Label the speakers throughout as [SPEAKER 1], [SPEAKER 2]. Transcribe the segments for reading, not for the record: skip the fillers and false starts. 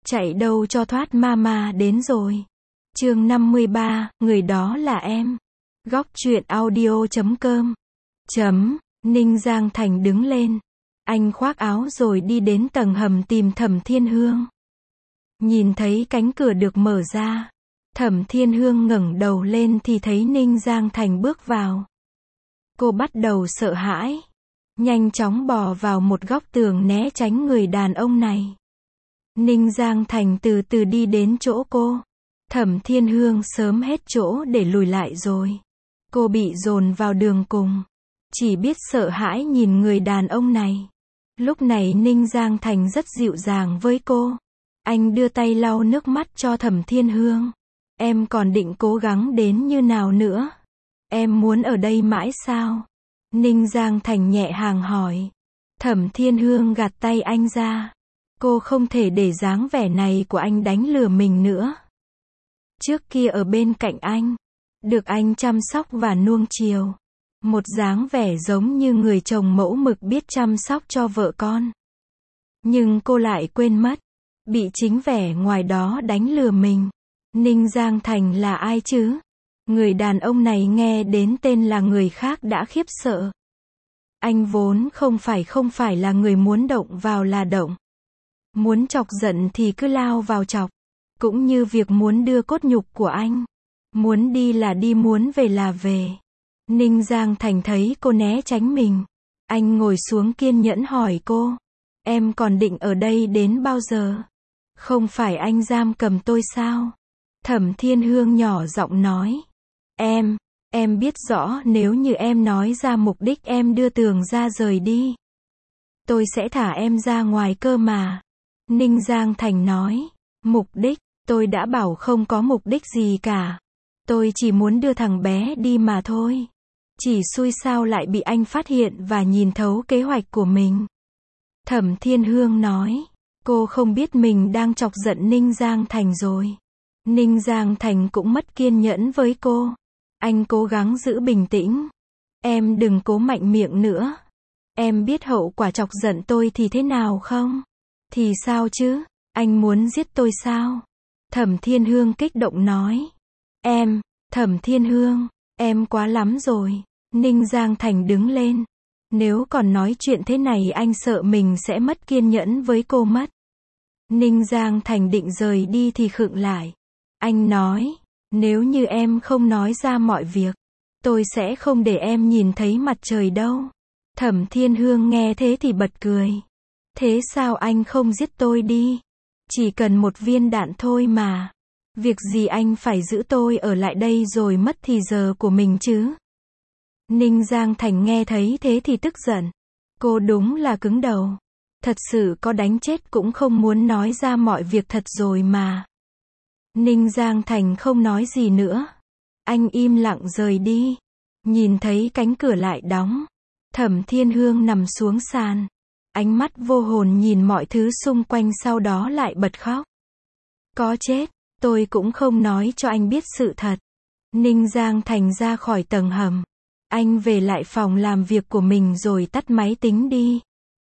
[SPEAKER 1] Chạy đâu cho thoát, mama đến rồi. Chương 53, người đó là em. Góc truyện audio.com. Ninh Giang Thành đứng lên. Anh khoác áo rồi đi đến tầng hầm tìm Thẩm Thiên Hương. Nhìn thấy cánh cửa được mở ra, Thẩm Thiên Hương ngẩng đầu lên thì thấy Ninh Giang Thành bước vào. Cô bắt đầu sợ hãi, nhanh chóng bò vào một góc tường né tránh người đàn ông này. Ninh Giang Thành từ từ đi đến chỗ cô. Thẩm Thiên Hương sớm hết chỗ để lùi lại rồi. Cô bị dồn vào đường cùng, chỉ biết sợ hãi nhìn người đàn ông này. Lúc này Ninh Giang Thành rất dịu dàng với cô. Anh đưa tay lau nước mắt cho Thẩm Thiên Hương. Em còn định cố gắng đến như nào nữa? Em muốn ở đây mãi sao? Ninh Giang Thành nhẹ nhàng hỏi. Thẩm Thiên Hương gạt tay anh ra. Cô không thể để dáng vẻ này của anh đánh lừa mình nữa. Trước kia ở bên cạnh anh, được anh chăm sóc và nuông chiều. Một dáng vẻ giống như người chồng mẫu mực biết chăm sóc cho vợ con. Nhưng cô lại quên mất, bị chính vẻ ngoài đó đánh lừa mình. Ninh Giang Thành là ai chứ? Người đàn ông này nghe đến tên là người khác đã khiếp sợ. Anh vốn không phải là người muốn động vào là động. Muốn chọc giận thì cứ lao vào chọc. Cũng như việc muốn đưa cốt nhục của anh. Muốn đi là đi, muốn về là về. Ninh Giang Thành thấy cô né tránh mình. Anh ngồi xuống kiên nhẫn hỏi cô. Em còn định ở đây đến bao giờ? Không phải anh giam cầm tôi sao? Thẩm Thiên Hương nhỏ giọng nói. Em biết rõ nếu như em nói ra mục đích em đưa Tường ra rời đi, tôi sẽ thả em ra ngoài cơ mà. Ninh Giang Thành nói. Mục đích? Tôi đã bảo không có mục đích gì cả. Tôi chỉ muốn đưa thằng bé đi mà thôi. Chỉ xui sao lại bị anh phát hiện và nhìn thấu kế hoạch của mình. Thẩm Thiên Hương nói. Cô không biết mình đang chọc giận Ninh Giang Thành rồi. Ninh Giang Thành cũng mất kiên nhẫn với cô. Anh cố gắng giữ bình tĩnh. Em đừng cố mạnh miệng nữa. Em biết hậu quả chọc giận tôi thì thế nào không? Thì sao chứ? Anh muốn giết tôi sao? Thẩm Thiên Hương kích động nói. Thẩm Thiên Hương, em quá lắm rồi. Ninh Giang Thành đứng lên. Nếu còn nói chuyện thế này anh sợ mình sẽ mất kiên nhẫn với cô mất. Ninh Giang Thành định rời đi thì khựng lại. Anh nói, nếu như em không nói ra mọi việc, tôi sẽ không để em nhìn thấy mặt trời đâu. Thẩm Thiên Hương nghe thế thì bật cười. Thế sao anh không giết tôi đi? Chỉ cần một viên đạn thôi mà. Việc gì anh phải giữ tôi ở lại đây rồi mất thì giờ của mình chứ? Ninh Giang Thành nghe thấy thế thì tức giận. Cô đúng là cứng đầu. Thật sự có đánh chết cũng không muốn nói ra mọi việc thật rồi mà. Ninh Giang Thành không nói gì nữa. Anh im lặng rời đi. Nhìn thấy cánh cửa lại đóng. Thẩm Thiên Hương nằm xuống sàn. Ánh mắt vô hồn nhìn mọi thứ xung quanh, sau đó lại bật khóc. Có chết, tôi cũng không nói cho anh biết sự thật. Ninh Giang Thành ra khỏi tầng hầm. Anh về lại phòng làm việc của mình rồi tắt máy tính đi.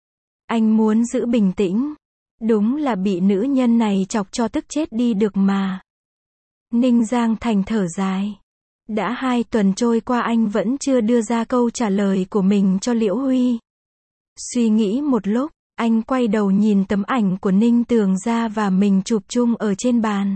[SPEAKER 1] Anh muốn giữ bình tĩnh. Đúng là bị nữ nhân này chọc cho tức chết đi được mà. Ninh Giang Thành thở dài. Đã 2 tuần trôi qua anh vẫn chưa đưa ra câu trả lời của mình cho Liễu Huy. Suy nghĩ một lúc, anh quay đầu nhìn tấm ảnh của Ninh Tường ra và mình chụp chung ở trên bàn.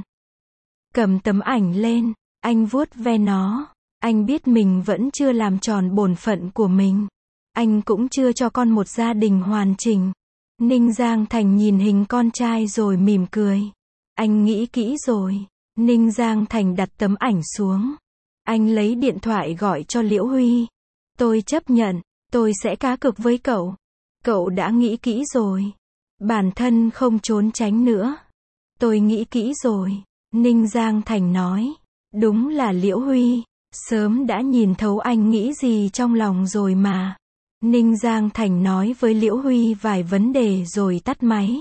[SPEAKER 1] Cầm tấm ảnh lên, anh vuốt ve nó. Anh biết mình vẫn chưa làm tròn bổn phận của mình. Anh cũng chưa cho con một gia đình hoàn chỉnh. Ninh Giang Thành nhìn hình con trai rồi mỉm cười. Anh nghĩ kỹ rồi. Ninh Giang Thành đặt tấm ảnh xuống. Anh lấy điện thoại gọi cho Liễu Huy. Tôi chấp nhận, tôi sẽ cá cược với cậu. Cậu đã nghĩ kỹ rồi. Bản thân không trốn tránh nữa. Tôi nghĩ kỹ rồi. Ninh Giang Thành nói. Đúng là Liễu Huy. Sớm đã nhìn thấu anh nghĩ gì trong lòng rồi mà. Ninh Giang Thành nói với Liễu Huy vài vấn đề rồi tắt máy.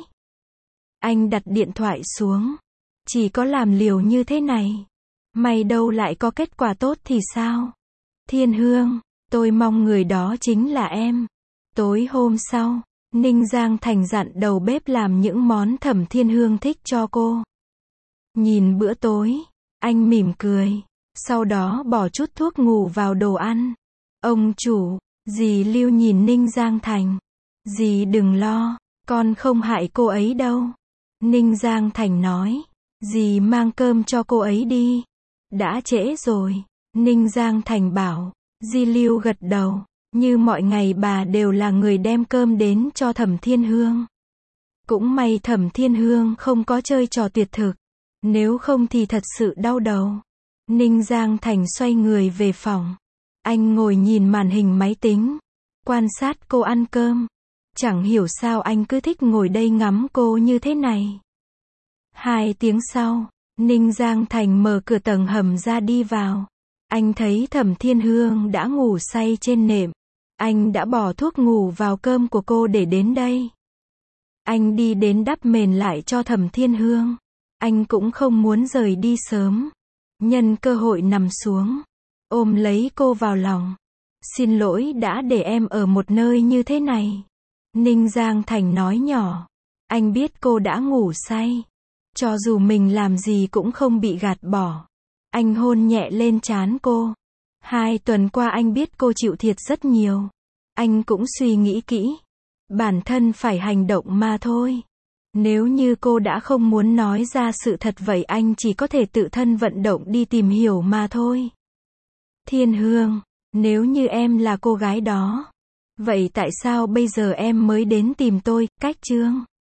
[SPEAKER 1] Anh đặt điện thoại xuống. Chỉ có làm liều như thế này, may đâu lại có kết quả tốt thì sao? Thiên Hương, tôi mong người đó chính là em. Tối hôm sau, Ninh Giang Thành dặn đầu bếp làm những món Thẩm Thiên Hương thích cho cô. Nhìn bữa tối, anh mỉm cười, sau đó bỏ chút thuốc ngủ vào đồ ăn. Ông chủ, dì Lưu nhìn Ninh Giang Thành. Dì đừng lo, con không hại cô ấy đâu. Ninh Giang Thành nói, dì mang cơm cho cô ấy đi. Đã trễ rồi. Ninh Giang Thành bảo. Dì Lưu gật đầu. Như mọi ngày bà đều là người đem cơm đến cho Thẩm Thiên Hương. Cũng may Thẩm Thiên Hương không có chơi trò tuyệt thực. Nếu không thì thật sự đau đầu. Ninh Giang Thành xoay người về phòng. Anh ngồi nhìn màn hình máy tính. Quan sát cô ăn cơm. Chẳng hiểu sao anh cứ thích ngồi đây ngắm cô như thế này. 2 tiếng sau, Ninh Giang Thành mở cửa tầng hầm ra đi vào. Anh thấy Thẩm Thiên Hương đã ngủ say trên nệm. Anh đã bỏ thuốc ngủ vào cơm của cô để đến đây. Anh đi đến đắp mền lại cho Thẩm Thiên Hương. Anh cũng không muốn rời đi sớm. Nhân cơ hội nằm xuống, ôm lấy cô vào lòng. Xin lỗi đã để em ở một nơi như thế này. Ninh Giang Thành nói nhỏ. Anh biết cô đã ngủ say. Cho dù mình làm gì cũng không bị gạt bỏ. Anh hôn nhẹ lên trán cô. 2 tuần qua anh biết cô chịu thiệt rất nhiều. Anh cũng suy nghĩ kỹ. Bản thân phải hành động mà thôi. Nếu như cô đã không muốn nói ra sự thật vậy anh chỉ có thể tự thân vận động đi tìm hiểu mà thôi. Thiên Hương, nếu như em là cô gái đó, vậy tại sao bây giờ em mới đến tìm tôi, Cách Trương?